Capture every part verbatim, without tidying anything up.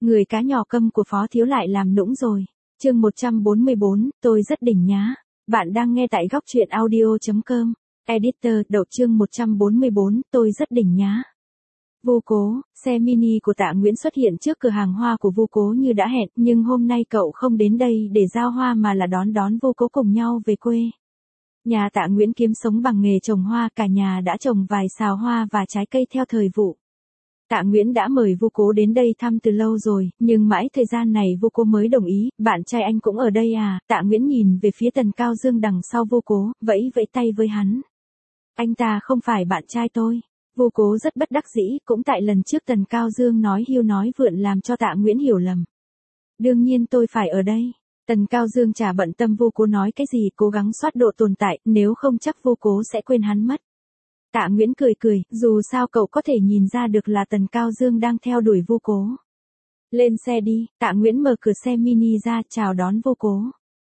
Người cá nhỏ câm của Phó Thiếu lại làm nũng rồi. Chương một trăm bốn mươi bốn, tôi rất đỉnh nhá. Bạn đang nghe tại góc truyện audio chấm com. Editor, đậu chương một trăm bốn mươi bốn, tôi rất đỉnh nhá. Vô Cố, xe mini của Tạ Nguyễn xuất hiện trước cửa hàng hoa của Vô Cố như đã hẹn, nhưng hôm nay cậu không đến đây để giao hoa mà là đón đón Vô Cố cùng nhau về quê. Nhà Tạ Nguyễn kiếm sống bằng nghề trồng hoa, cả nhà đã trồng vài sào hoa và trái cây theo thời vụ. Tạ Nguyễn đã mời Vô Cố đến đây thăm từ lâu rồi, nhưng mãi thời gian này Vô Cố mới đồng ý. Bạn trai anh cũng ở đây à? Tạ Nguyễn nhìn về phía Tần Cao Dương đằng sau Vô Cố, vẫy vẫy tay với hắn. Anh ta không phải bạn trai tôi. Vô Cố rất bất đắc dĩ, cũng tại lần trước Tần Cao Dương nói hiu nói vượn làm cho Tạ Nguyễn hiểu lầm. Đương nhiên tôi phải ở đây. Tần Cao Dương chả bận tâm Vô Cố nói cái gì, cố gắng soát độ tồn tại, nếu không chắc Vô Cố sẽ quên hắn mất. Tạ Nguyễn cười cười, dù sao cậu có thể nhìn ra được là Tần Cao Dương đang theo đuổi Vô Cố. Lên xe đi. Tạ Nguyễn mở cửa xe mini ra chào đón Vô Cố.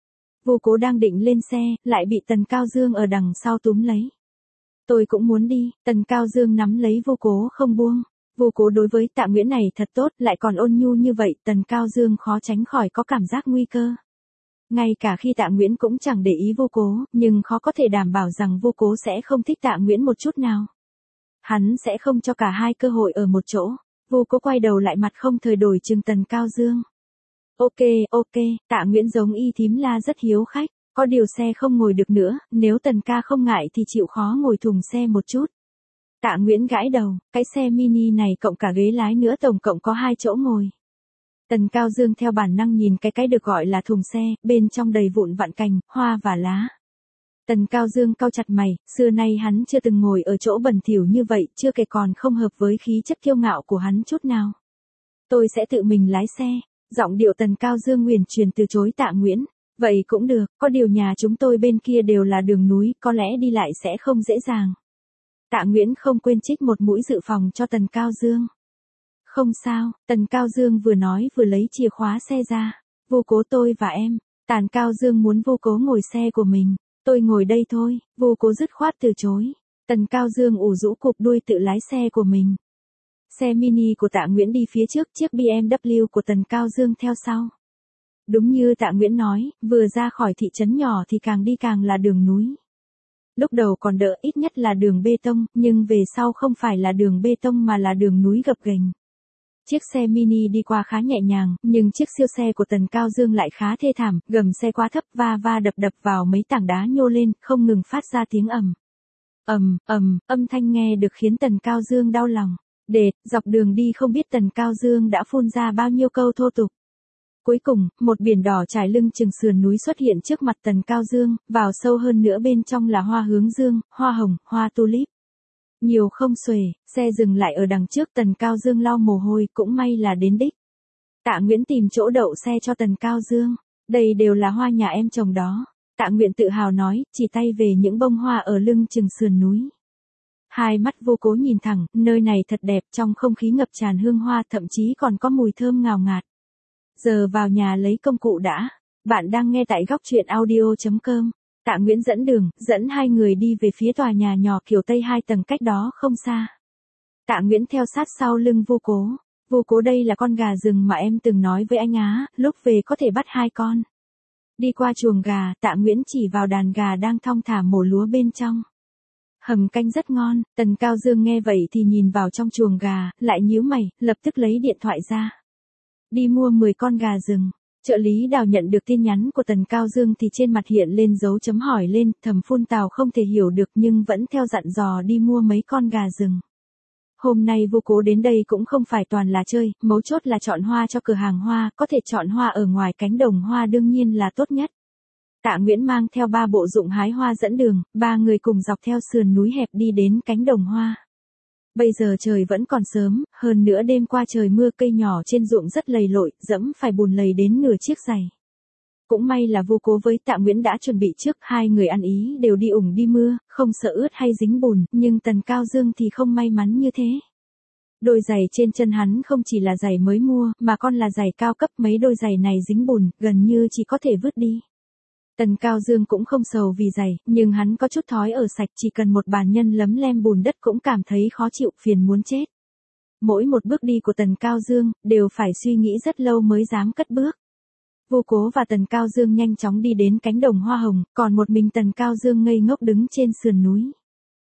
Vô Cố đang định lên xe, lại bị Tần Cao Dương ở đằng sau túm lấy. Tôi cũng muốn đi. Tần Cao Dương nắm lấy Vô Cố không buông. Vô Cố đối với Tạ Nguyễn này thật tốt, lại còn ôn nhu như vậy, Tần Cao Dương khó tránh khỏi có cảm giác nguy cơ. Ngay cả khi Tạ Nguyễn cũng chẳng để ý Vô Cố, nhưng khó có thể đảm bảo rằng Vô Cố sẽ không thích Tạ Nguyễn một chút nào. Hắn sẽ không cho cả hai cơ hội ở một chỗ. Vô Cố quay đầu lại mặt không thời đổi trừng Tần Cao Dương. Ok, ok, Tạ Nguyễn giống y thím la rất hiếu khách. Có điều xe không ngồi được nữa, nếu Tần ca không ngại thì chịu khó ngồi thùng xe một chút. Tạ Nguyễn gãi đầu, cái xe mini này cộng cả ghế lái nữa tổng cộng có hai chỗ ngồi. Tần Cao Dương theo bản năng nhìn cái cái được gọi là thùng xe, bên trong đầy vụn vặn cành, hoa và lá. Tần Cao Dương cau chặt mày, xưa nay hắn chưa từng ngồi ở chỗ bẩn thỉu như vậy, chưa kể còn không hợp với khí chất kiêu ngạo của hắn chút nào. Tôi sẽ tự mình lái xe. Giọng điệu Tần Cao Dương nguyền truyền từ chối Tạ Nguyễn. Vậy cũng được, có điều nhà chúng tôi bên kia đều là đường núi, có lẽ đi lại sẽ không dễ dàng. Tạ Nguyễn không quên trích một mũi dự phòng cho Tần Cao Dương. Không sao, Tần Cao Dương vừa nói vừa lấy chìa khóa xe ra. Vô Cố tôi và em. Tần Cao Dương muốn Vô Cố ngồi xe của mình. Tôi ngồi đây thôi. Vô Cố dứt khoát từ chối. Tần Cao Dương ủ rũ cụp đuôi tự lái xe của mình. Xe mini của Tạ Nguyễn đi phía trước, chiếc bê em vê của Tần Cao Dương theo sau. Đúng như Tạ Nguyễn nói, vừa ra khỏi thị trấn nhỏ thì càng đi càng là đường núi. Lúc đầu còn đỡ, ít nhất là đường bê tông, nhưng về sau không phải là đường bê tông mà là đường núi gập ghềnh. Chiếc xe mini đi qua khá nhẹ nhàng, nhưng chiếc siêu xe của Tần Cao Dương lại khá thê thảm, gầm xe quá thấp va va đập đập vào mấy tảng đá nhô lên, không ngừng phát ra tiếng ầm. Ầm, ầm, âm thanh nghe được khiến Tần Cao Dương đau lòng. Đệt, dọc đường đi không biết Tần Cao Dương đã phun ra bao nhiêu câu thô tục. Cuối cùng, một biển đỏ trải lưng chừng sườn núi xuất hiện trước mặt Tần Cao Dương, vào sâu hơn nữa bên trong là hoa hướng dương, hoa hồng, hoa tulip. Nhiều không xuể, xe dừng lại ở đằng trước, Tần Cao Dương lau mồ hôi, cũng may là đến đích. Tạ Nguyễn tìm chỗ đậu xe cho Tần Cao Dương. Đây đều là hoa nhà em trồng đó. Tạ Nguyễn tự hào nói, chỉ tay về những bông hoa ở lưng chừng sườn núi. Hai mắt Vô Cố nhìn thẳng, nơi này thật đẹp, trong không khí ngập tràn hương hoa, thậm chí còn có mùi thơm ngào ngạt. Giờ vào nhà lấy công cụ đã. Bạn đang nghe tại góc truyện audio chấm com. Tạ Nguyễn dẫn đường, dẫn hai người đi về phía tòa nhà nhỏ kiểu Tây hai tầng cách đó không xa. Tạ Nguyễn theo sát sau lưng Vô Cố. Vô Cố đây là con gà rừng mà em từng nói với anh á, lúc về có thể bắt hai con. Đi qua chuồng gà, Tạ Nguyễn chỉ vào đàn gà đang thong thả mổ lúa bên trong. Hầm canh rất ngon. Tần Cao Dương nghe vậy thì nhìn vào trong chuồng gà, lại nhíu mày, lập tức lấy điện thoại ra. Đi mua mười con gà rừng. Trợ lý Đào nhận được tin nhắn của Tần Cao Dương thì trên mặt hiện lên dấu chấm hỏi lên, thầm phun tào không thể hiểu được nhưng vẫn theo dặn dò đi mua mấy con gà rừng. Hôm nay Vô Cố đến đây cũng không phải toàn là chơi, mấu chốt là chọn hoa cho cửa hàng hoa, có thể chọn hoa ở ngoài cánh đồng hoa đương nhiên là tốt nhất. Tạ Nguyễn mang theo ba bộ dụng hái hoa dẫn đường, ba người cùng dọc theo sườn núi hẹp đi đến cánh đồng hoa. Bây giờ trời vẫn còn sớm, hơn nữa đêm qua trời mưa, cây nhỏ trên ruộng rất lầy lội, dẫm phải bùn lầy đến nửa chiếc giày. Cũng may là Vô Cố với Tạ Nguyễn đã chuẩn bị trước, hai người ăn ý đều đi ủng đi mưa, không sợ ướt hay dính bùn, nhưng Tần Cao Dương thì không may mắn như thế. Đôi giày trên chân hắn không chỉ là giày mới mua, mà còn là giày cao cấp, mấy đôi giày này dính bùn, gần như chỉ có thể vứt đi. Tần Cao Dương cũng không sầu vì giày, nhưng hắn có chút thói ở sạch, chỉ cần một bàn nhân lấm lem bùn đất cũng cảm thấy khó chịu, phiền muốn chết. Mỗi một bước đi của Tần Cao Dương, đều phải suy nghĩ rất lâu mới dám cất bước. Vô Cố và Tần Cao Dương nhanh chóng đi đến cánh đồng hoa hồng, còn một mình Tần Cao Dương ngây ngốc đứng trên sườn núi.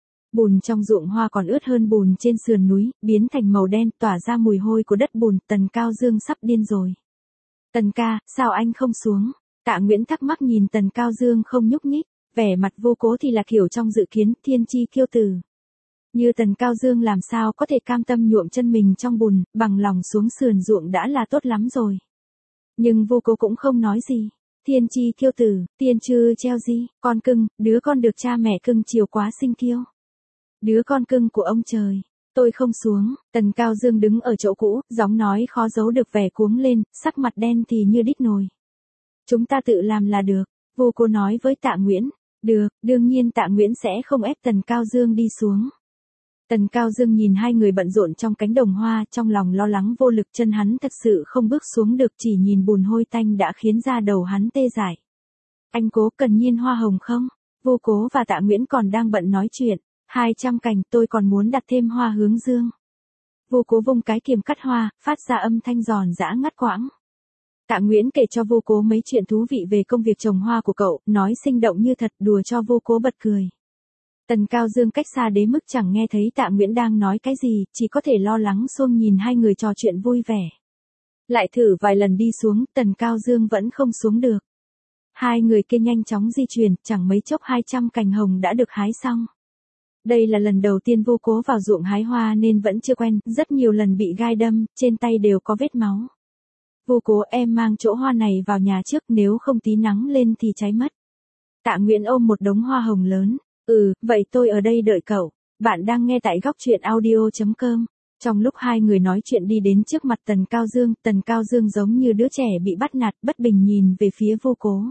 Bùn trong ruộng hoa còn ướt hơn bùn trên sườn núi, biến thành màu đen, tỏa ra mùi hôi của đất bùn. Tần Cao Dương sắp điên rồi. Tần ca, sao anh không xuống? Tạ Nguyễn thắc mắc nhìn Tần Cao Dương không nhúc nhích, vẻ mặt Vô Cố thì là kiểu trong dự kiến, thiên chi kiêu tử. Như Tần Cao Dương làm sao có thể cam tâm nhuộm chân mình trong bùn, bằng lòng xuống sườn ruộng đã là tốt lắm rồi. Nhưng Vô Cố cũng không nói gì. Thiên chi kiêu tử, tiên chư treo gì, con cưng, đứa con được cha mẹ cưng chiều quá sinh kiêu. Đứa con cưng của ông trời. Tôi không xuống. Tần Cao Dương đứng ở chỗ cũ, giọng nói khó giấu được vẻ cuống lên, sắc mặt đen thì như đít nồi. Chúng ta tự làm là được. Vô Cố nói với Tạ Nguyễn. Được, đương nhiên Tạ Nguyễn sẽ không ép Tần Cao Dương đi xuống. Tần Cao Dương nhìn hai người bận rộn trong cánh đồng hoa, trong lòng lo lắng vô lực, chân hắn thật sự không bước xuống được, chỉ nhìn bùn hôi tanh đã khiến da đầu hắn tê dại. Anh Cố cần nhiên hoa hồng không? Vô Cố và Tạ Nguyễn còn đang bận nói chuyện. hai trăm cành, tôi còn muốn đặt thêm hoa hướng dương. Vô Cố vung cái kiềm cắt hoa, phát ra âm thanh giòn giã ngắt quãng. Tạ Nguyễn kể cho Vô Cố mấy chuyện thú vị về công việc trồng hoa của cậu, nói sinh động như thật, đùa cho Vô Cố bật cười. Tần Cao Dương cách xa đến mức chẳng nghe thấy Tạ Nguyễn đang nói cái gì, chỉ có thể lo lắng xuông nhìn hai người trò chuyện vui vẻ. Lại thử vài lần đi xuống, Tần Cao Dương vẫn không xuống được. Hai người kia nhanh chóng di chuyển, chẳng mấy chốc hai trăm cành hồng đã được hái xong. Đây là lần đầu tiên Vô Cố vào ruộng hái hoa nên vẫn chưa quen, rất nhiều lần bị gai đâm, trên tay đều có vết máu. Vô Cố, em mang chỗ hoa này vào nhà trước, nếu không tí nắng lên thì cháy mất. Tạ Nguyễn ôm một đống hoa hồng lớn. Ừ, vậy tôi ở đây đợi cậu. Bạn đang nghe tại góc truyện audio chấm com. Trong lúc hai người nói chuyện đi đến trước mặt Tần Cao Dương, Tần Cao Dương giống như đứa trẻ bị bắt nạt, bất bình nhìn về phía Vô Cố.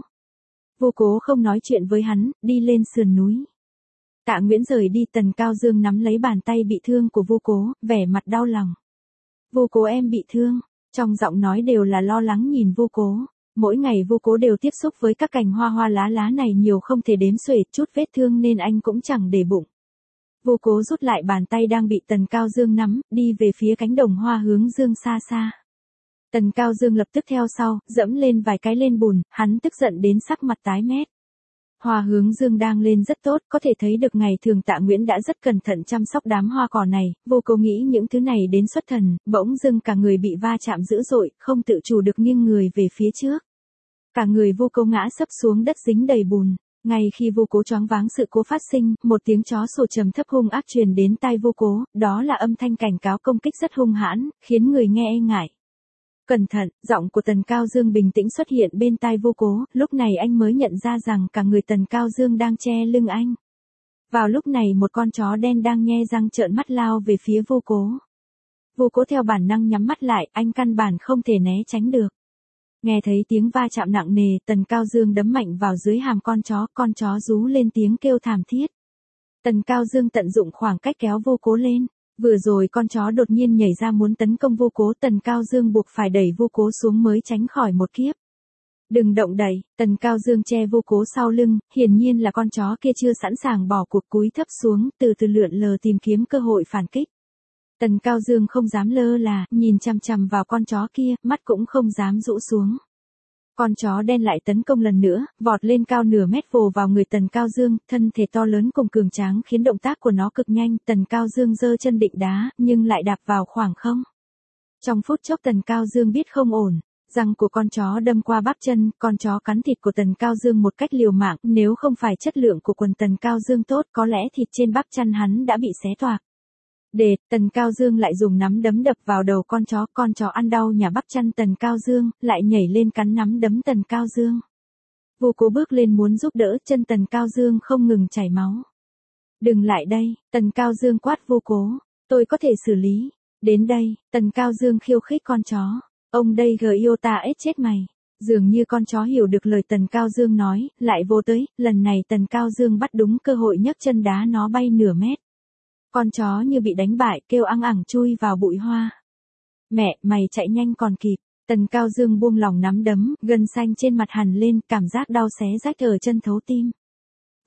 Vô Cố không nói chuyện với hắn, đi lên sườn núi. Tạ Nguyễn rời đi, Tần Cao Dương nắm lấy bàn tay bị thương của Vô Cố, vẻ mặt đau lòng. Vô Cố, em bị thương. Trong giọng nói đều là lo lắng nhìn Vô Cố. Mỗi ngày Vô Cố đều tiếp xúc với các cành hoa hoa lá lá này nhiều không thể đếm xuể, chút vết thương nên anh cũng chẳng để bụng. Vô Cố rút lại bàn tay đang bị Tần Cao Dương nắm, đi về phía cánh đồng hoa hướng dương xa xa. Tần Cao Dương lập tức theo sau, dẫm lên vài cái lên bùn, hắn tức giận đến sắc mặt tái mét. Hoa hướng dương đang lên rất tốt, có thể thấy được ngày thường Tạ Nguyễn đã rất cẩn thận chăm sóc đám hoa cỏ này. Vô Cố nghĩ những thứ này đến xuất thần, bỗng dưng cả người bị va chạm dữ dội, không tự chủ được nghiêng người về phía trước. Cả người Vô Cố ngã sấp xuống đất dính đầy bùn. Ngay khi Vô Cố choáng váng sự cố phát sinh, một tiếng chó sủa trầm thấp hung ác truyền đến tai Vô Cố, đó là âm thanh cảnh cáo công kích rất hung hãn, khiến người nghe e ngại. Cẩn thận, giọng của Tần Cao Dương bình tĩnh xuất hiện bên tai Vô Cố, lúc này anh mới nhận ra rằng cả người Tần Cao Dương đang che lưng anh. Vào lúc này một con chó đen đang nhe răng trợn mắt lao về phía Vô Cố. Vô Cố theo bản năng nhắm mắt lại, anh căn bản không thể né tránh được. Nghe thấy tiếng va chạm nặng nề, Tần Cao Dương đấm mạnh vào dưới hàm con chó, con chó rú lên tiếng kêu thảm thiết. Tần Cao Dương tận dụng khoảng cách kéo Vô Cố lên. Vừa rồi con chó đột nhiên nhảy ra muốn tấn công Vô Cố, Tần Cao Dương buộc phải đẩy Vô Cố xuống mới tránh khỏi một kiếp. Đừng động đậy, Tần Cao Dương che Vô Cố sau lưng, hiển nhiên là con chó kia chưa sẵn sàng bỏ cuộc, cúi thấp xuống, từ từ lượn lờ tìm kiếm cơ hội phản kích. Tần Cao Dương không dám lơ là, nhìn chằm chằm vào con chó kia, mắt cũng không dám rũ xuống. Con chó đen lại tấn công lần nữa, vọt lên cao nửa mét vồ vào người Tần Cao Dương, thân thể to lớn cùng cường tráng khiến động tác của nó cực nhanh, Tần Cao Dương giơ chân định đá, nhưng lại đạp vào khoảng không. Trong phút chốc Tần Cao Dương biết không ổn, răng của con chó đâm qua bắp chân, con chó cắn thịt của Tần Cao Dương một cách liều mạng, nếu không phải chất lượng của quần Tần Cao Dương tốt, có lẽ thịt trên bắp chân hắn đã bị xé toạc. Đệt, Tần Cao Dương lại dùng nắm đấm đập vào đầu con chó, con chó ăn đau nhả bắp chân Tần Cao Dương, lại nhảy lên cắn nắm đấm Tần Cao Dương. Vô Cố bước lên muốn giúp đỡ, chân Tần Cao Dương không ngừng chảy máu. Đừng lại đây, Tần Cao Dương quát Vô Cố, tôi có thể xử lý. Đến đây, Tần Cao Dương khiêu khích con chó, ông đây gờ yêu ta ết chết mày. Dường như con chó hiểu được lời Tần Cao Dương nói, lại vô tới, lần này Tần Cao Dương bắt đúng cơ hội nhấc chân đá nó bay nửa mét. Con chó như bị đánh bại, kêu ăng ẳng chui vào bụi hoa. Mẹ, mày chạy nhanh còn kịp. Tần Cao Dương buông lỏng nắm đấm, gân xanh trên mặt hằn lên, cảm giác đau xé rách ở chân thấu tim.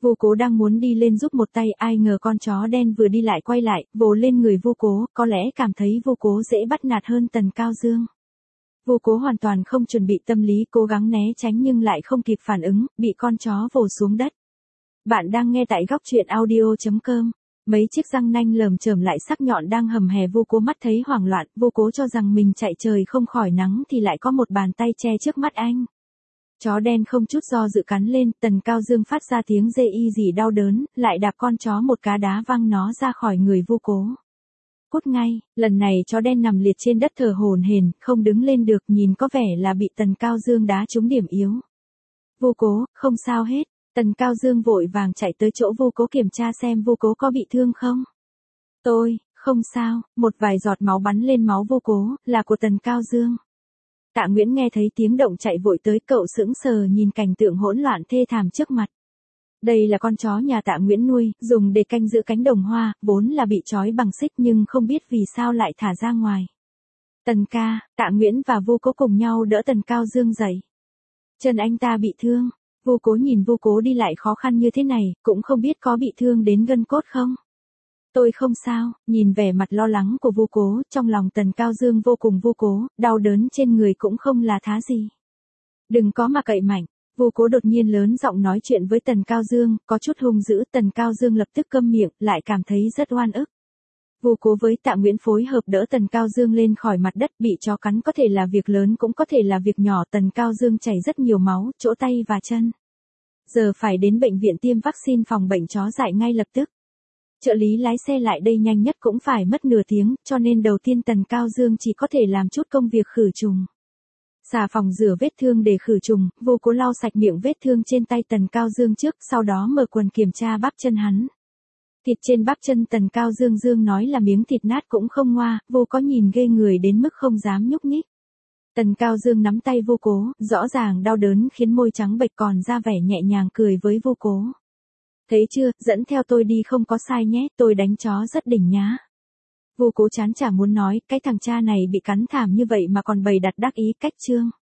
Vô Cố đang muốn đi lên giúp một tay, ai ngờ con chó đen vừa đi lại quay lại, vồ lên người Vô Cố, có lẽ cảm thấy Vô Cố dễ bắt nạt hơn Tần Cao Dương. Vô Cố hoàn toàn không chuẩn bị tâm lý, cố gắng né tránh nhưng lại không kịp phản ứng, bị con chó vồ xuống đất. Bạn đang nghe tại góc truyện audio chấm com. Mấy chiếc răng nanh lởm chởm lại sắc nhọn đang hầm hè, Vô Cố mắt thấy hoảng loạn, Vô Cố cho rằng mình chạy trời không khỏi nắng thì lại có một bàn tay che trước mắt anh. Chó đen không chút do dự cắn lên, Tần Cao Dương phát ra tiếng rê y gì đau đớn, lại đạp con chó một cá đá văng nó ra khỏi người Vô Cố. Cút ngay, lần này chó đen nằm liệt trên đất thở hổn hển, không đứng lên được, nhìn có vẻ là bị Tần Cao Dương đá trúng điểm yếu. Vô Cố, không sao hết. Tần Cao Dương vội vàng chạy tới chỗ Vô Cố kiểm tra xem Vô Cố có bị thương không. Tôi, không sao, một vài giọt máu bắn lên máu Vô Cố, là của Tần Cao Dương. Tạ Nguyễn nghe thấy tiếng động chạy vội tới, cậu sững sờ nhìn cảnh tượng hỗn loạn thê thảm trước mặt. Đây là con chó nhà Tạ Nguyễn nuôi, dùng để canh giữ cánh đồng hoa, vốn là bị trói bằng xích nhưng không biết vì sao lại thả ra ngoài. Tần ca, Tạ Nguyễn và Vô Cố cùng nhau đỡ Tần Cao Dương dậy. Chân anh ta bị thương. Vô Cố nhìn Vô Cố đi lại khó khăn như thế này, cũng không biết có bị thương đến gân cốt không. Tôi không sao, nhìn vẻ mặt lo lắng của Vô Cố, trong lòng Tần Cao Dương vô cùng vô cố, đau đớn trên người cũng không là thá gì. Đừng có mà cậy mạnh. Vô Cố đột nhiên lớn giọng nói chuyện với Tần Cao Dương, có chút hung dữ, Tần Cao Dương lập tức câm miệng, lại cảm thấy rất oan ức. Vô Cố với Tạ Nguyễn phối hợp đỡ Tần Cao Dương lên khỏi mặt đất, bị chó cắn có thể là việc lớn cũng có thể là việc nhỏ, Tần Cao Dương chảy rất nhiều máu, chỗ tay và chân. Giờ phải đến bệnh viện tiêm vaccine phòng bệnh chó dại ngay lập tức. Trợ lý lái xe lại đây nhanh nhất cũng phải mất nửa tiếng, cho nên đầu tiên Tần Cao Dương chỉ có thể làm chút công việc khử trùng. Xà phòng rửa vết thương để khử trùng, Vô Cố lau sạch miệng vết thương trên tay Tần Cao Dương trước, sau đó mở quần kiểm tra bắp chân hắn. Thịt trên bắp chân Tần Cao Dương Dương nói là miếng thịt nát cũng không ngoa, Vô có nhìn ghê người đến mức không dám nhúc nhích. Tần Cao Dương nắm tay Vô Cố, rõ ràng đau đớn khiến môi trắng bệch còn ra vẻ nhẹ nhàng cười với Vô Cố. Thấy chưa, dẫn theo tôi đi không có sai nhé, tôi đánh chó rất đỉnh nhá. Vô Cố chán chả muốn nói, cái thằng cha này bị cắn thảm như vậy mà còn bày đặt đắc ý cách trương.